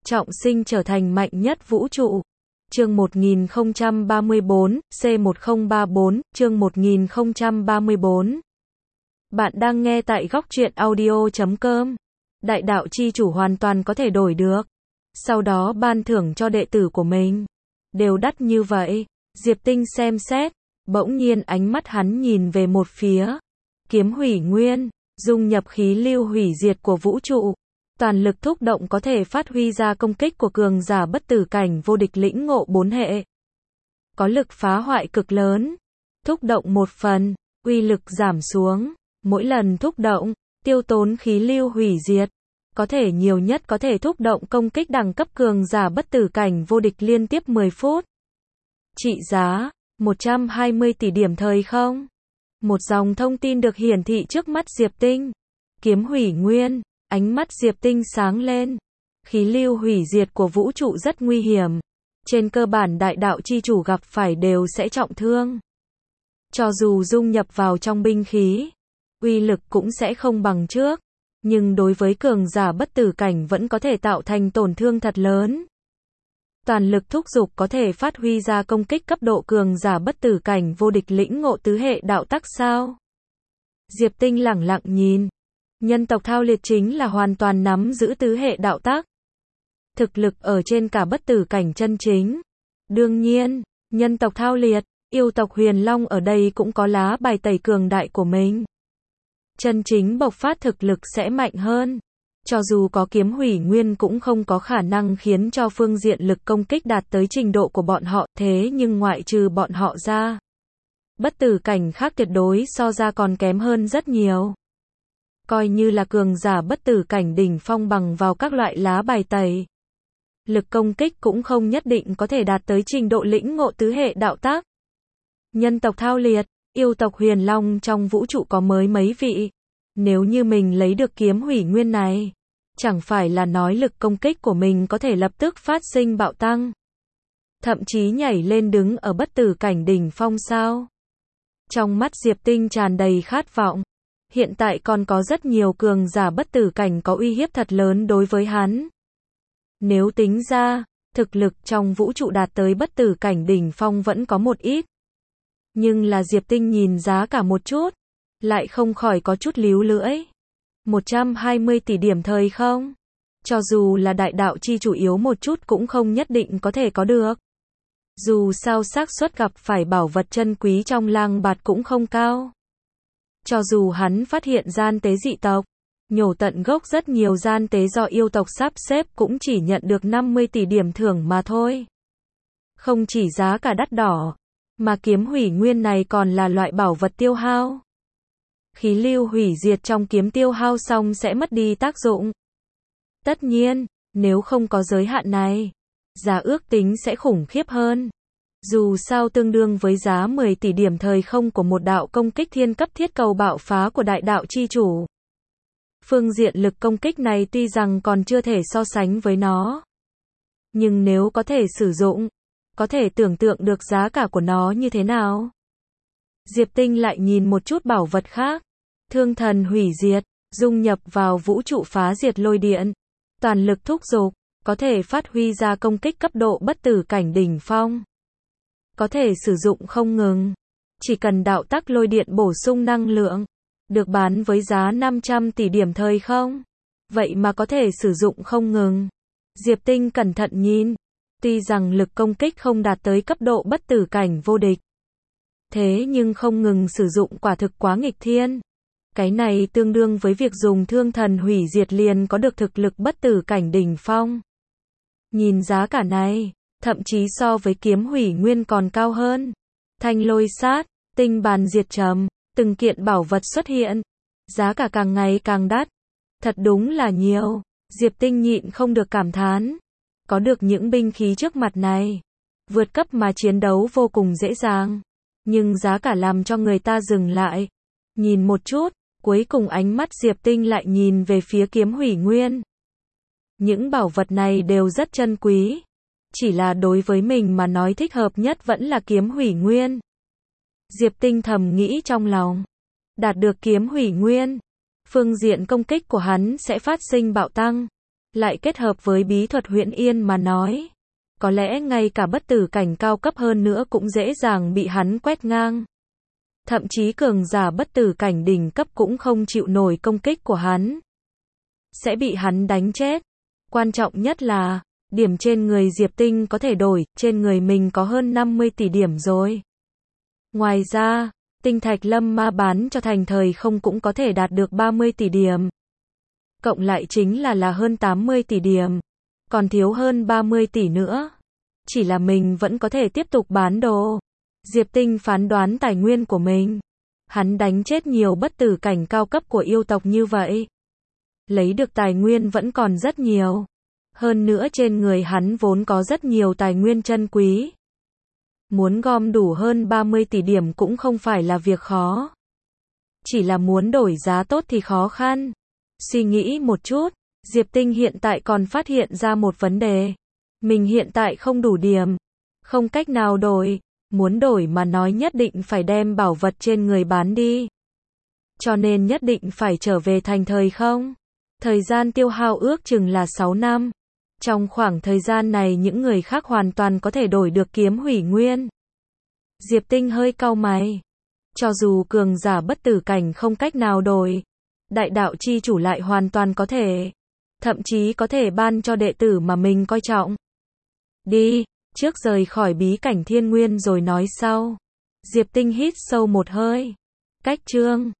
trọng sinh trở thành mạnh nhất vũ trụ. Chương 1034, C1034, chương 1034. Bạn đang nghe tại góc truyện audio.com. Đại đạo chi chủ hoàn toàn có thể đổi được, sau đó ban thưởng cho đệ tử của mình. Đều đắt như vậy. Diệp Tinh xem xét, bỗng nhiên ánh mắt hắn nhìn về một phía. Kiếm hủy nguyên, dung nhập khí lưu hủy diệt của vũ trụ. Toàn lực thúc động có thể phát huy ra công kích của cường giả bất tử cảnh vô địch lĩnh ngộ 4 hệ. Có lực phá hoại cực lớn. Thúc động một phần, uy lực giảm xuống. Mỗi lần thúc động, tiêu tốn khí lưu hủy diệt. Có thể nhiều nhất có thể thúc động công kích đẳng cấp cường giả bất tử cảnh vô địch liên tiếp 10 phút. Trị giá 120 tỷ điểm thời không. Một dòng thông tin được hiển thị trước mắt Diệp Tinh. Kiếm hủy nguyên, ánh mắt Diệp Tinh sáng lên. Khí lưu hủy diệt của vũ trụ rất nguy hiểm. Trên cơ bản đại đạo chi chủ gặp phải đều sẽ trọng thương. Cho dù dung nhập vào trong binh khí, uy lực cũng sẽ không bằng trước. Nhưng đối với cường giả bất tử cảnh vẫn có thể tạo thành tổn thương thật lớn. Toàn lực thúc giục có thể phát huy ra công kích cấp độ cường giả bất tử cảnh vô địch lĩnh ngộ tứ hệ đạo tắc sao? Diệp Tinh lẳng lặng nhìn. Nhân tộc Thao Liệt chính là hoàn toàn nắm giữ tứ hệ đạo tắc. Thực lực ở trên cả bất tử cảnh chân chính. Đương nhiên, nhân tộc Thao Liệt, yêu tộc Huyền Long ở đây cũng có lá bài tẩy cường đại của mình. Chân chính bộc phát thực lực sẽ mạnh hơn. Cho dù có kiếm hủy nguyên cũng không có khả năng khiến cho phương diện lực công kích đạt tới trình độ của bọn họ, thế nhưng ngoại trừ bọn họ ra, bất tử cảnh khác tuyệt đối so ra còn kém hơn rất nhiều. Coi như là cường giả bất tử cảnh đỉnh phong bằng vào các loại lá bài tẩy, lực công kích cũng không nhất định có thể đạt tới trình độ lĩnh ngộ tứ hệ đạo tác. Nhân tộc Thao Liệt, yêu tộc Huyền Long trong vũ trụ có mới mấy vị. Nếu như mình lấy được kiếm hủy nguyên này, chẳng phải là nói lực công kích của mình có thể lập tức phát sinh bạo tăng. Thậm chí nhảy lên đứng ở bất tử cảnh đỉnh phong sao. Trong mắt Diệp Tinh tràn đầy khát vọng. Hiện tại còn có rất nhiều cường giả bất tử cảnh có uy hiếp thật lớn đối với hắn. Nếu tính ra, thực lực trong vũ trụ đạt tới bất tử cảnh đỉnh phong vẫn có một ít. Nhưng là Diệp Tinh nhìn giá cả một chút, lại không khỏi có chút líu lưỡi. 120 tỷ điểm thời không? Cho dù là đại đạo chi chủ yếu một chút cũng không nhất định có thể có được. Dù sao xác suất gặp phải bảo vật chân quý trong lang bạt cũng không cao. Cho dù hắn phát hiện gian tế dị tộc, nhổ tận gốc rất nhiều gian tế do yêu tộc sắp xếp cũng chỉ nhận được 50 tỷ điểm thưởng mà thôi. Không chỉ giá cả đắt đỏ, mà kiếm hủy nguyên này còn là loại bảo vật tiêu hao. Khí lưu hủy diệt trong kiếm tiêu hao xong sẽ mất đi tác dụng. Tất nhiên, nếu không có giới hạn này, giá ước tính sẽ khủng khiếp hơn. Dù sao tương đương với giá 10 tỷ điểm thời không của một đạo công kích thiên cấp thiết cầu bạo phá của đại đạo chi chủ. Phương diện lực công kích này tuy rằng còn chưa thể so sánh với nó. Nhưng nếu có thể sử dụng, có thể tưởng tượng được giá cả của nó như thế nào. Diệp Tinh lại nhìn một chút bảo vật khác. Thương thần hủy diệt, dung nhập vào vũ trụ phá diệt lôi điện. Toàn lực thúc giục, có thể phát huy ra công kích cấp độ bất tử cảnh đỉnh phong. Có thể sử dụng không ngừng. Chỉ cần đạo tắc lôi điện bổ sung năng lượng, được bán với giá 500 tỷ điểm thời không. Vậy mà có thể sử dụng không ngừng. Diệp Tinh cẩn thận nhìn. Tuy rằng lực công kích không đạt tới cấp độ bất tử cảnh vô địch. Thế nhưng không ngừng sử dụng quả thực quá nghịch thiên. Cái này tương đương với việc dùng thương thần hủy diệt liền có được thực lực bất tử cảnh đỉnh phong. Nhìn giá cả này, thậm chí so với kiếm hủy nguyên còn cao hơn. Thanh lôi sát, tinh bàn diệt trầm, từng kiện bảo vật xuất hiện. Giá cả càng ngày càng đắt. Thật đúng là nhiều. Diệp Tinh nhịn không được cảm thán. Có được những binh khí trước mặt này, vượt cấp mà chiến đấu vô cùng dễ dàng. Nhưng giá cả làm cho người ta dừng lại. Nhìn một chút. Cuối cùng ánh mắt Diệp Tinh lại nhìn về phía kiếm hủy nguyên. Những bảo vật này đều rất chân quý. Chỉ là đối với mình mà nói thích hợp nhất vẫn là kiếm hủy nguyên. Diệp Tinh thầm nghĩ trong lòng. Đạt được kiếm hủy nguyên, phương diện công kích của hắn sẽ phát sinh bạo tăng. lại kết hợp với bí thuật huyễn yên mà nói. Có lẽ ngay cả bất tử cảnh cao cấp hơn nữa cũng dễ dàng bị hắn quét ngang. Thậm chí cường giả bất tử cảnh đỉnh cấp cũng không chịu nổi công kích của hắn. Sẽ bị hắn đánh chết. Quan trọng nhất là, điểm trên người Diệp Tinh có thể đổi, trên người mình có hơn 50 tỷ điểm rồi. Ngoài ra, tinh thạch lâm ma bán cho thành thời không cũng có thể đạt được 30 tỷ điểm. Cộng lại chính là hơn 80 tỷ điểm. Còn thiếu hơn 30 tỷ nữa. Chỉ là mình vẫn có thể tiếp tục bán đồ. Diệp Tinh phán đoán tài nguyên của mình. Hắn đánh chết nhiều bất tử cảnh cao cấp của yêu tộc như vậy. Lấy được tài nguyên vẫn còn rất nhiều. Hơn nữa trên người hắn vốn có rất nhiều tài nguyên chân quý. Muốn gom đủ hơn 30 tỷ điểm cũng không phải là việc khó. Chỉ là muốn đổi giá tốt thì khó khăn. Suy nghĩ một chút, Diệp Tinh hiện tại còn phát hiện ra một vấn đề. Mình hiện tại không đủ điểm. Không cách nào đổi. Muốn đổi mà nói nhất định phải đem bảo vật trên người bán đi. Cho nên nhất định phải trở về thành thời không. Thời gian tiêu hao ước chừng là 6 năm. Trong khoảng thời gian này những người khác hoàn toàn có thể đổi được kiếm hủy nguyên. Diệp Tinh hơi cau mày. Cho dù cường giả bất tử cảnh không cách nào đổi, đại đạo chi chủ lại hoàn toàn có thể. Thậm chí có thể ban cho đệ tử mà mình coi trọng. Đi, trước rời khỏi bí cảnh thiên nguyên rồi nói sau. Diệp Tinh hít sâu một hơi. Cách chương